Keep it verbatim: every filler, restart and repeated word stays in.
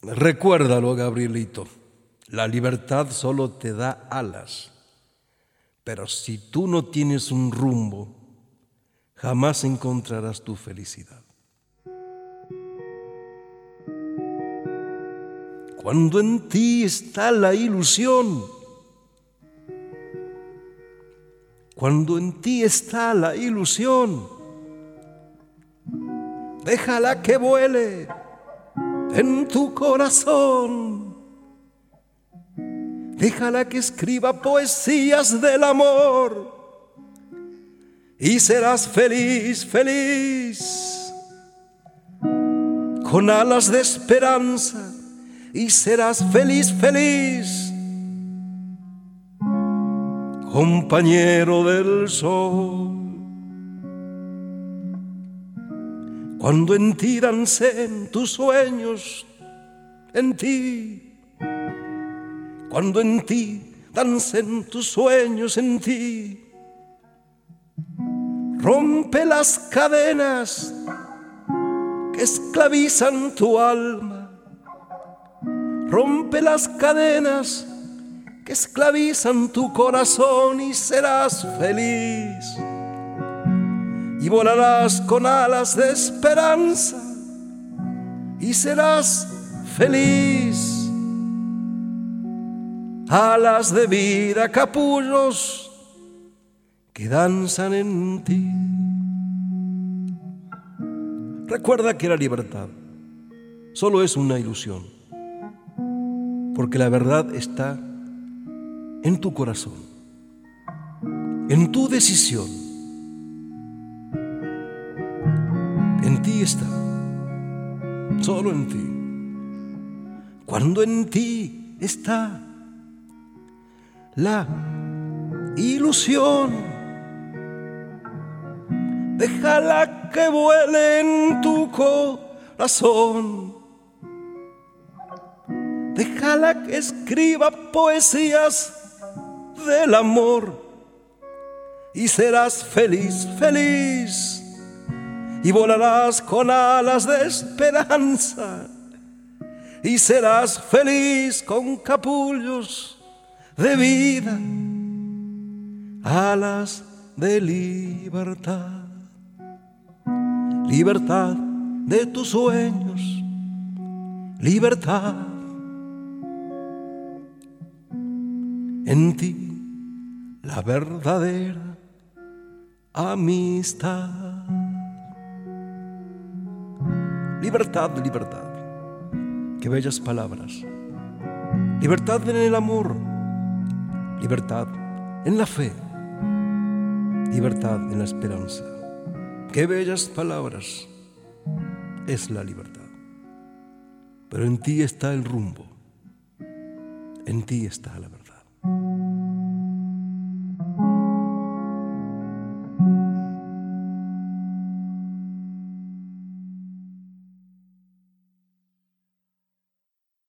Recuérdalo, Gabrielito, la libertad solo te da alas, pero si tú no tienes un rumbo, jamás encontrarás tu felicidad. Cuando en ti está la ilusión, cuando en ti está la ilusión, déjala que vuele en tu corazón. Déjala que escriba poesías del amor y serás feliz, feliz, con alas de esperanza, y serás feliz, feliz, compañero del sol. Cuando en ti dancen tus sueños, en ti, cuando en ti dancen tus sueños, en ti, rompe las cadenas que esclavizan tu alma, rompe las cadenas que esclavizan tu corazón y serás feliz. Y volarás con alas de esperanza y serás feliz. Alas de vida, capullos que danzan en ti. Recuerda que la libertad solo es una ilusión, porque la verdad está en tu corazón, en tu decisión. En ti está, solo en ti. Cuando en ti está la ilusión, déjala que vuele en tu corazón. Déjala que escriba poesías del amor y serás feliz, feliz. Y volarás con alas de esperanza y serás feliz con capullos de vida, alas de libertad, libertad de tus sueños, libertad. En ti la verdadera amistad. Libertad, libertad. Qué bellas palabras. Libertad en el amor. Libertad en la fe. Libertad en la esperanza. Qué bellas palabras. Es la libertad. Pero en ti está el rumbo. En ti está la verdad.